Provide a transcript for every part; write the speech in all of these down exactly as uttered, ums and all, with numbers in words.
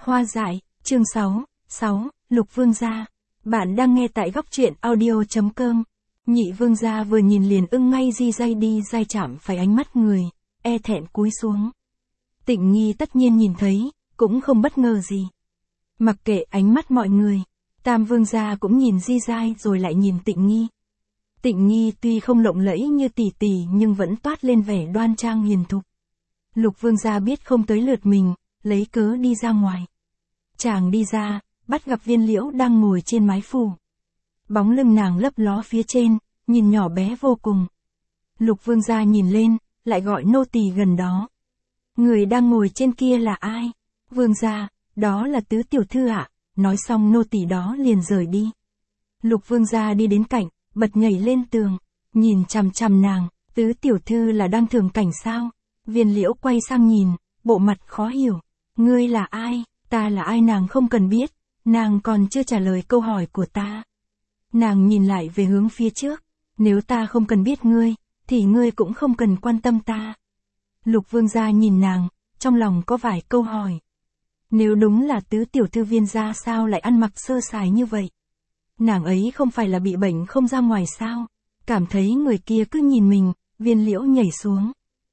Hoa dại, chương sáu, sáu, Lục Vương gia. Bạn đang nghe tại góc truyện audio.com. Nhị Vương gia vừa nhìn liền ưng ngay di dây đi dai chạm phải ánh mắt người, e thẹn cúi xuống. Tịnh Nghi tất nhiên nhìn thấy, cũng không bất ngờ gì. Mặc kệ ánh mắt mọi người, Tam Vương gia cũng nhìn di dai rồi lại nhìn Tịnh Nghi. Tịnh Nghi tuy không lộng lẫy như tỷ tỷ nhưng vẫn toát lên vẻ đoan trang hiền thục. Lục Vương gia biết không tới lượt mình, lấy cớ đi ra ngoài. Chàng đi ra, bắt gặp Viên Liễu đang ngồi trên mái phủ. Bóng lưng nàng lấp ló phía trên, nhìn nhỏ bé vô cùng. Lục Vương gia nhìn lên, lại gọi nô tỳ gần đó. Người đang ngồi trên kia là ai? Vương gia, đó là tứ tiểu thư ạ. Nói xong nô tỳ đó liền rời đi. Lục Vương gia đi đến cạnh, bật nhảy lên tường, nhìn chằm chằm nàng, tứ tiểu thư là đang thưởng cảnh sao? Viên Liễu quay sang nhìn, bộ mặt khó hiểu. Ngươi là ai? Ta là ai nàng không cần biết, nàng còn chưa trả lời câu hỏi của ta. Nàng nhìn lại về hướng phía trước, nếu ta không cần biết ngươi, thì ngươi cũng không cần quan tâm ta. Lục Vương gia nhìn nàng, trong lòng có vài câu hỏi. Nếu đúng là tứ tiểu thư Viên gia sao lại ăn mặc sơ sài như vậy? Nàng ấy không phải là bị bệnh không ra ngoài sao? Cảm thấy người kia cứ nhìn mình, Viên Liễu nhảy xuống.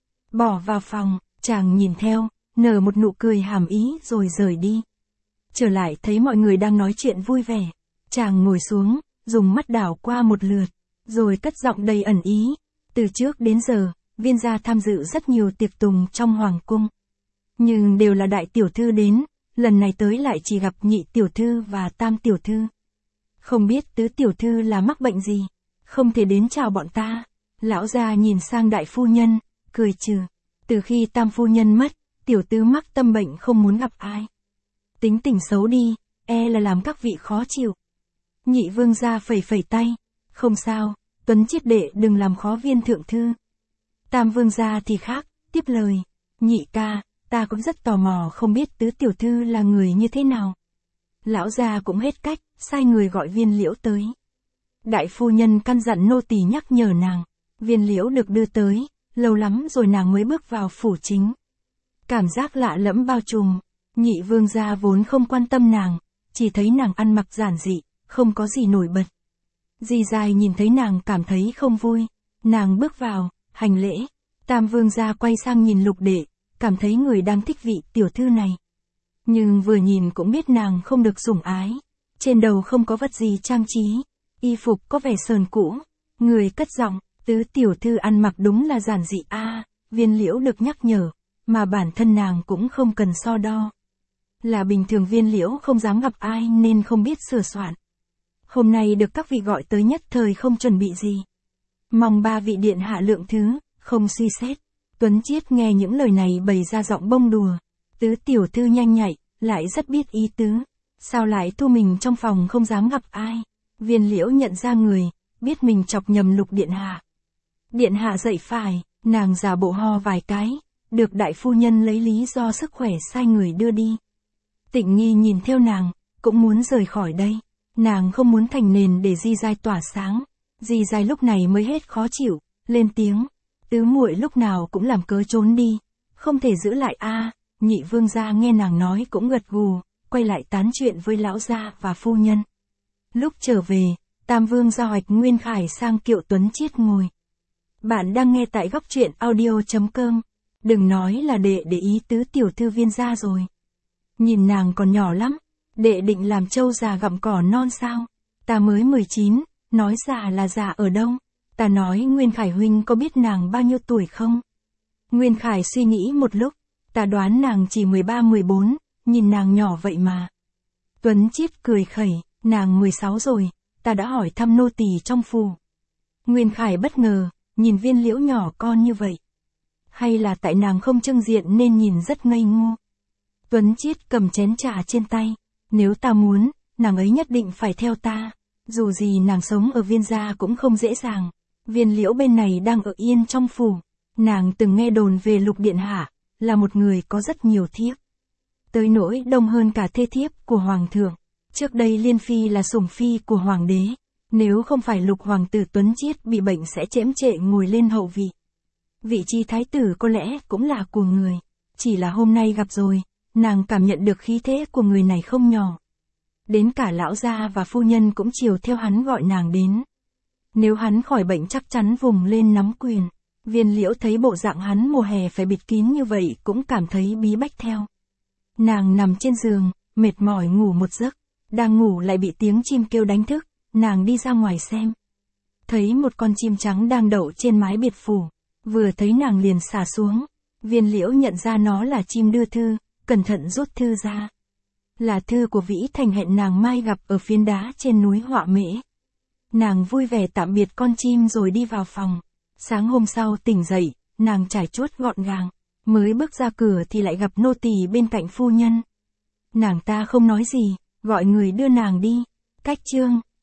Bỏ vào phòng, chàng nhìn theo, nở một nụ cười hàm ý rồi rời đi. Trở lại thấy mọi người đang nói chuyện vui vẻ. Chàng ngồi xuống, dùng mắt đảo qua một lượt, rồi cất giọng đầy ẩn ý. Từ trước đến giờ, Viên gia tham dự rất nhiều tiệc tùng trong hoàng cung. Nhưng đều là đại tiểu thư đến, lần này tới lại chỉ gặp nhị tiểu thư và tam tiểu thư. Không biết tứ tiểu thư là mắc bệnh gì, không thể đến chào bọn ta. Lão gia nhìn sang đại phu nhân, cười trừ. Từ khi tam phu nhân mất, tiểu tứ mắc tâm bệnh không muốn gặp ai. Tính tình xấu đi, e là làm các vị khó chịu. Nhị Vương gia phẩy phẩy tay. Không sao, Tuấn Chiết đệ đừng làm khó Viên thượng thư. Tam Vương gia thì khác, tiếp lời. Nhị ca, ta cũng rất tò mò không biết tứ tiểu thư là người như thế nào. Lão gia cũng hết cách, sai người gọi Viên Liễu tới. Đại phu nhân căn dặn nô tỳ nhắc nhở nàng. Viên Liễu được đưa tới, lâu lắm rồi nàng mới bước vào phủ chính. Cảm giác lạ lẫm bao trùm. Nhị Vương gia vốn không quan tâm nàng, chỉ thấy nàng ăn mặc giản dị, không có gì nổi bật. Di Dai nhìn thấy nàng cảm thấy không vui, nàng bước vào, hành lễ. Tam Vương gia quay sang nhìn Lục đệ, cảm thấy người đang thích vị tiểu thư này. Nhưng vừa nhìn cũng biết nàng không được sủng ái, trên đầu không có vật gì trang trí, y phục có vẻ sờn cũ. Người cất giọng, tứ tiểu thư ăn mặc đúng là giản dị a. À, Viên Liễu được nhắc nhở, mà bản thân nàng cũng không cần so đo. Là bình thường Viên Liễu không dám gặp ai nên không biết sửa soạn. Hôm nay được các vị gọi tới nhất thời không chuẩn bị gì. Mong ba vị điện hạ lượng thứ, không suy xét. Tuấn Chiết nghe những lời này bày ra giọng bông đùa. Tứ tiểu thư nhanh nhạy, lại rất biết ý tứ. Sao lại thu mình trong phòng không dám gặp ai? Viên Liễu nhận ra người, biết mình chọc nhầm Lục điện hạ. Điện hạ dậy phải, nàng giả bộ ho vài cái, được đại phu nhân lấy lý do sức khỏe sai người đưa đi. Tịnh Nghi nhìn theo nàng, cũng muốn rời khỏi đây. Nàng không muốn thành nền để Di Dai tỏa sáng. Di Dai lúc này mới hết khó chịu, lên tiếng. Tứ muội lúc nào cũng làm cớ trốn đi, không thể giữ lại a. À, Nhị Vương gia nghe nàng nói cũng gật gù, quay lại tán chuyện với lão gia và phu nhân. Lúc trở về, Tam Vương gia hoạch Nguyên Khải sang kiệu Tuấn Chiết ngồi. Bạn đang nghe tại góc truyện audio.com. Đừng nói là đệ để ý tứ tiểu thư Viên gia rồi. Nhìn nàng còn nhỏ lắm, đệ định làm trâu già gặm cỏ non sao? Ta mới mười chín, nói già là già ở đâu? Ta nói Nguyên Khải huynh có biết nàng bao nhiêu tuổi không? Nguyên Khải suy nghĩ một lúc, ta đoán nàng chỉ mười ba mười bốn, nhìn nàng nhỏ vậy mà. Tuấn Chiết cười khẩy, nàng mười sáu rồi, ta đã hỏi thăm nô tỳ trong phủ. Nguyên Khải bất ngờ, nhìn Viên Liễu nhỏ con như vậy. Hay là tại nàng không trưng diện nên nhìn rất ngây ngô. Tuấn Chiết cầm chén trà trên tay. Nếu ta muốn, nàng ấy nhất định phải theo ta. Dù gì nàng sống ở Viên gia cũng không dễ dàng. Viên Liễu bên này đang ở yên trong phủ. Nàng từng nghe đồn về Lục điện hạ, là một người có rất nhiều thiếp. Tới nỗi đông hơn cả thê thiếp của hoàng thượng. Trước đây Liên Phi là sủng phi của hoàng đế. Nếu không phải Lục hoàng tử Tuấn Chiết bị bệnh sẽ chễm trệ ngồi lên hậu vị. Vị trí thái tử có lẽ cũng là của người. Chỉ là hôm nay gặp rồi, Nàng cảm nhận được khí thế của người này không nhỏ. Đến cả lão gia và phu nhân cũng chiều theo hắn gọi nàng đến. Nếu hắn khỏi bệnh chắc chắn vùng lên nắm quyền. Viên Liễu thấy bộ dạng hắn mùa hè phải bịt kín như vậy cũng cảm thấy bí bách theo. Nàng nằm trên giường, mệt mỏi ngủ một giấc. Đang ngủ lại bị tiếng chim kêu đánh thức, nàng đi ra ngoài xem. Thấy một con chim trắng đang đậu trên mái biệt phủ. Vừa thấy nàng liền xả xuống. Viên Liễu nhận ra nó là chim đưa thư, cẩn thận rút thư ra. Là thư của Vĩ Thành hẹn nàng mai gặp ở phiến đá trên núi Họa Mễ. Nàng vui vẻ tạm biệt con chim rồi đi vào phòng. Sáng hôm sau tỉnh dậy, nàng trải chuốt gọn gàng. Mới bước ra cửa thì lại gặp nô tỳ bên cạnh phu nhân. Nàng ta không nói gì, gọi người đưa nàng đi. Cách chương